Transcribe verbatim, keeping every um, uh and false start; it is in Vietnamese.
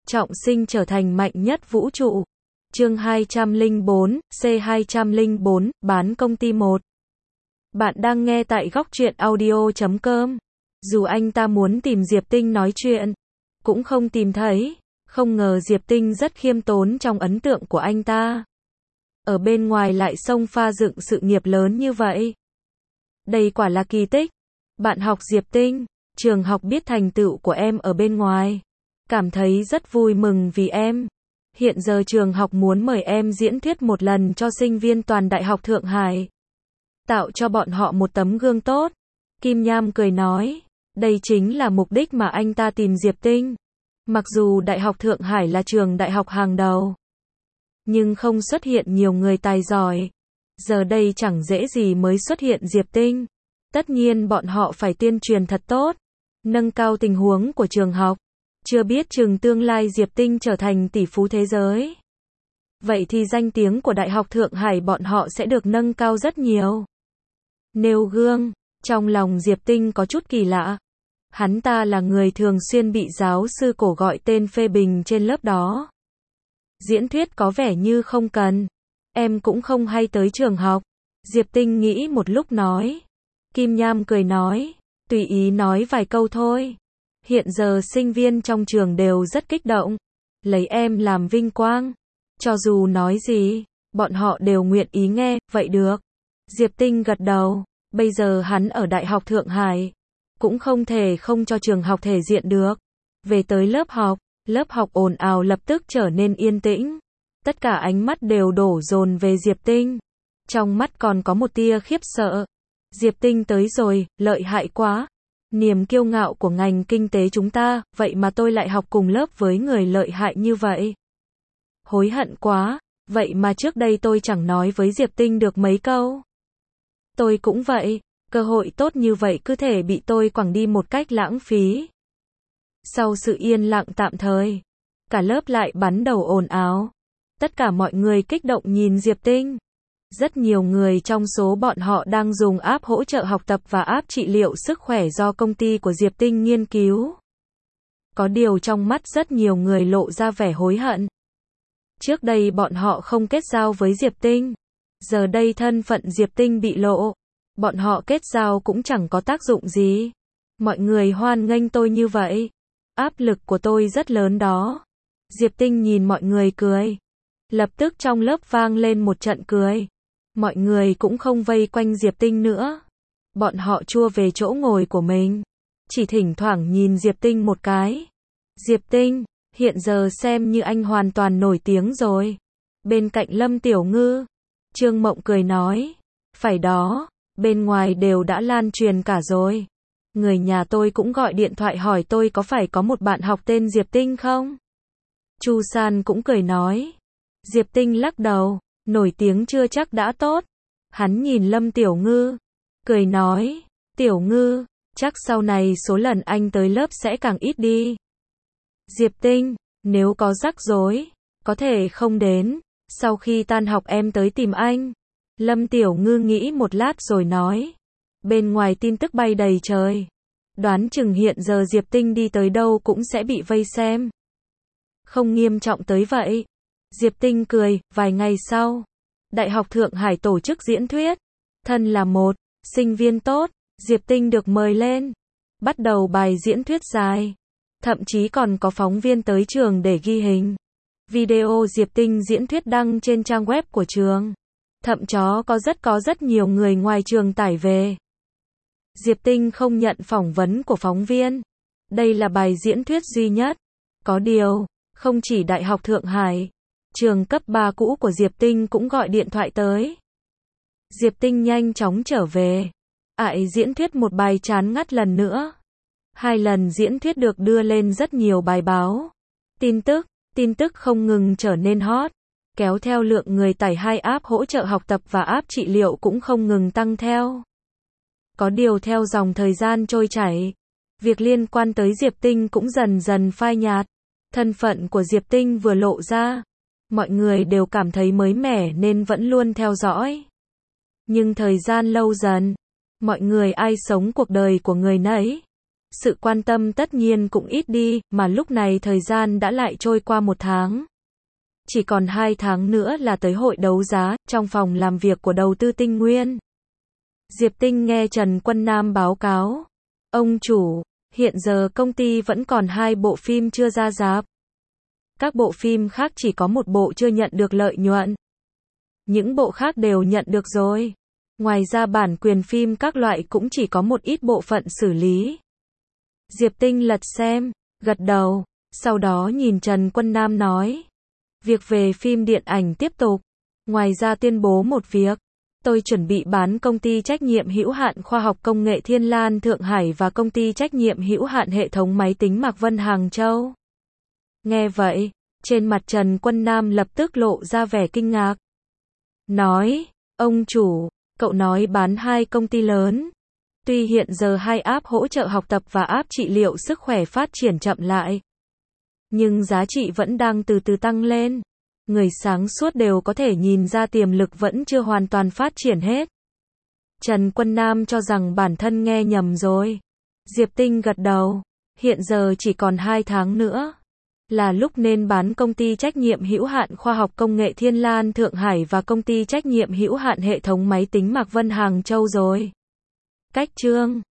trọng sinh trở thành mạnh nhất vũ trụ. Chương hai trăm lẻ bốn, C hai trăm lẻ bốn, bán công ty một. Bạn đang nghe tại góc truyện audio chấm com. Dù anh ta muốn tìm Diệp Tinh nói chuyện, cũng không tìm thấy. Không ngờ Diệp Tinh rất khiêm tốn trong ấn tượng của anh ta. Ở bên ngoài lại xông pha dựng sự nghiệp lớn như vậy. Đây quả là kỳ tích. Bạn học Diệp Tinh, trường học biết thành tựu của em ở bên ngoài. Cảm thấy rất vui mừng vì em. Hiện giờ trường học muốn mời em diễn thuyết một lần cho sinh viên toàn Đại học Thượng Hải. Tạo cho bọn họ một tấm gương tốt. Kim Nham cười nói, đây chính là mục đích mà anh ta tìm Diệp Tinh. Mặc dù Đại học Thượng Hải là trường đại học hàng đầu, nhưng không xuất hiện nhiều người tài giỏi. Giờ đây chẳng dễ gì mới xuất hiện Diệp Tinh. Tất nhiên bọn họ phải tuyên truyền thật tốt, nâng cao tình huống của trường học. Chưa biết chừng tương lai Diệp Tinh trở thành tỷ phú thế giới. Vậy thì danh tiếng của Đại học Thượng Hải bọn họ sẽ được nâng cao rất nhiều. Nêu gương, trong lòng Diệp Tinh có chút kỳ lạ. Hắn ta là người thường xuyên bị giáo sư cổ gọi tên phê bình trên lớp đó. Diễn thuyết có vẻ như không cần. Em cũng không hay tới trường học. Diệp Tinh nghĩ một lúc nói. Kim Nham cười nói, tùy ý nói vài câu thôi. Hiện giờ sinh viên trong trường đều rất kích động. Lấy em làm vinh quang. Cho dù nói gì, bọn họ đều nguyện ý nghe, vậy được. Diệp Tinh gật đầu. Bây giờ hắn ở Đại học Thượng Hải, cũng không thể không cho trường học thể diện được. Về tới lớp học, lớp học ồn ào lập tức trở nên yên tĩnh. Tất cả ánh mắt đều đổ dồn về Diệp Tinh. Trong mắt còn có một tia khiếp sợ. Diệp Tinh tới rồi, lợi hại quá. Niềm kiêu ngạo của ngành kinh tế chúng ta, vậy mà tôi lại học cùng lớp với người lợi hại như vậy. Hối hận quá, vậy mà trước đây tôi chẳng nói với Diệp Tinh được mấy câu. Tôi cũng vậy, cơ hội tốt như vậy cứ thể bị tôi quẳng đi một cách lãng phí. Sau sự yên lặng tạm thời, cả lớp lại bắn đầu ồn ào. Tất cả mọi người kích động nhìn Diệp Tinh. Rất nhiều người trong số bọn họ đang dùng app hỗ trợ học tập và app trị liệu sức khỏe do công ty của Diệp Tinh nghiên cứu. Có điều trong mắt rất nhiều người lộ ra vẻ hối hận. Trước đây bọn họ không kết giao với Diệp Tinh. Giờ đây thân phận Diệp Tinh bị lộ. Bọn họ kết giao cũng chẳng có tác dụng gì. Mọi người hoan nghênh tôi như vậy. Áp lực của tôi rất lớn đó. Diệp Tinh nhìn mọi người cười. Lập tức trong lớp vang lên một trận cười. Mọi người cũng không vây quanh Diệp Tinh nữa. Bọn họ chua về chỗ ngồi của mình. Chỉ thỉnh thoảng nhìn Diệp Tinh một cái. Diệp Tinh, hiện giờ xem như anh hoàn toàn nổi tiếng rồi. Bên cạnh Lâm Tiểu Ngư, Trương Mộng cười nói. Phải đó, bên ngoài đều đã lan truyền cả rồi. Người nhà tôi cũng gọi điện thoại hỏi tôi có phải có một bạn học tên Diệp Tinh không? Chu San cũng cười nói. Diệp Tinh lắc đầu, nổi tiếng chưa chắc đã tốt. Hắn nhìn Lâm Tiểu Ngư, cười nói, Tiểu Ngư, chắc sau này số lần anh tới lớp sẽ càng ít đi. Diệp Tinh, nếu có rắc rối, có thể không đến, sau khi tan học em tới tìm anh. Lâm Tiểu Ngư nghĩ một lát rồi nói, bên ngoài tin tức bay đầy trời. Đoán chừng hiện giờ Diệp Tinh đi tới đâu cũng sẽ bị vây xem. Không nghiêm trọng tới vậy. Diệp Tinh cười, vài ngày sau, Đại học Thượng Hải tổ chức diễn thuyết. Thân là một sinh viên tốt, Diệp Tinh được mời lên. Bắt đầu bài diễn thuyết dài. Thậm chí còn có phóng viên tới trường để ghi hình. Video Diệp Tinh diễn thuyết đăng trên trang web của trường. Thậm chó có rất có rất nhiều người ngoài trường tải về. Diệp Tinh không nhận phỏng vấn của phóng viên. Đây là bài diễn thuyết duy nhất. Có điều, không chỉ Đại học Thượng Hải, trường cấp ba cũ của Diệp Tinh cũng gọi điện thoại tới. Diệp Tinh nhanh chóng trở về. Ại diễn thuyết một bài chán ngắt lần nữa. Hai lần diễn thuyết được đưa lên rất nhiều bài báo. Tin tức, tin tức không ngừng trở nên hot. Kéo theo lượng người tải hai app hỗ trợ học tập và app trị liệu cũng không ngừng tăng theo. Có điều theo dòng thời gian trôi chảy, việc liên quan tới Diệp Tinh cũng dần dần phai nhạt. Thân phận của Diệp Tinh vừa lộ ra, mọi người đều cảm thấy mới mẻ nên vẫn luôn theo dõi. Nhưng thời gian lâu dần, mọi người ai sống cuộc đời của người nấy. Sự quan tâm tất nhiên cũng ít đi, mà lúc này thời gian đã lại trôi qua một tháng. Chỉ còn hai tháng nữa là tới hội đấu giá, trong phòng làm việc của đầu tư Tinh Nguyên. Diệp Tinh nghe Trần Quân Nam báo cáo. Ông chủ, hiện giờ công ty vẫn còn hai bộ phim chưa ra rạp. Các bộ phim khác chỉ có một bộ chưa nhận được lợi nhuận. Những bộ khác đều nhận được rồi. Ngoài ra bản quyền phim các loại cũng chỉ có một ít bộ phận xử lý. Diệp Tinh lật xem, gật đầu, sau đó nhìn Trần Quân Nam nói. Việc về phim điện ảnh tiếp tục. Ngoài ra tuyên bố một việc. Tôi chuẩn bị bán công ty trách nhiệm hữu hạn khoa học công nghệ Thiên Lan Thượng Hải và công ty trách nhiệm hữu hạn hệ thống máy tính Mạc Vân Hàng Châu. Nghe vậy, trên mặt Trần Quân Nam lập tức lộ ra vẻ kinh ngạc. Nói, ông chủ, cậu nói bán hai công ty lớn. Tuy hiện giờ hai app hỗ trợ học tập và app trị liệu sức khỏe phát triển chậm lại, nhưng giá trị vẫn đang từ từ tăng lên. Người sáng suốt đều có thể nhìn ra tiềm lực vẫn chưa hoàn toàn phát triển hết. Trần Quân Nam cho rằng bản thân nghe nhầm rồi. Diệp Tinh gật đầu. Hiện giờ chỉ còn hai tháng nữa. Là lúc nên bán công ty trách nhiệm hữu hạn khoa học công nghệ Thiên Lan Thượng Hải và công ty trách nhiệm hữu hạn hệ thống máy tính Mạc Vân Hàng Châu rồi. Cách chương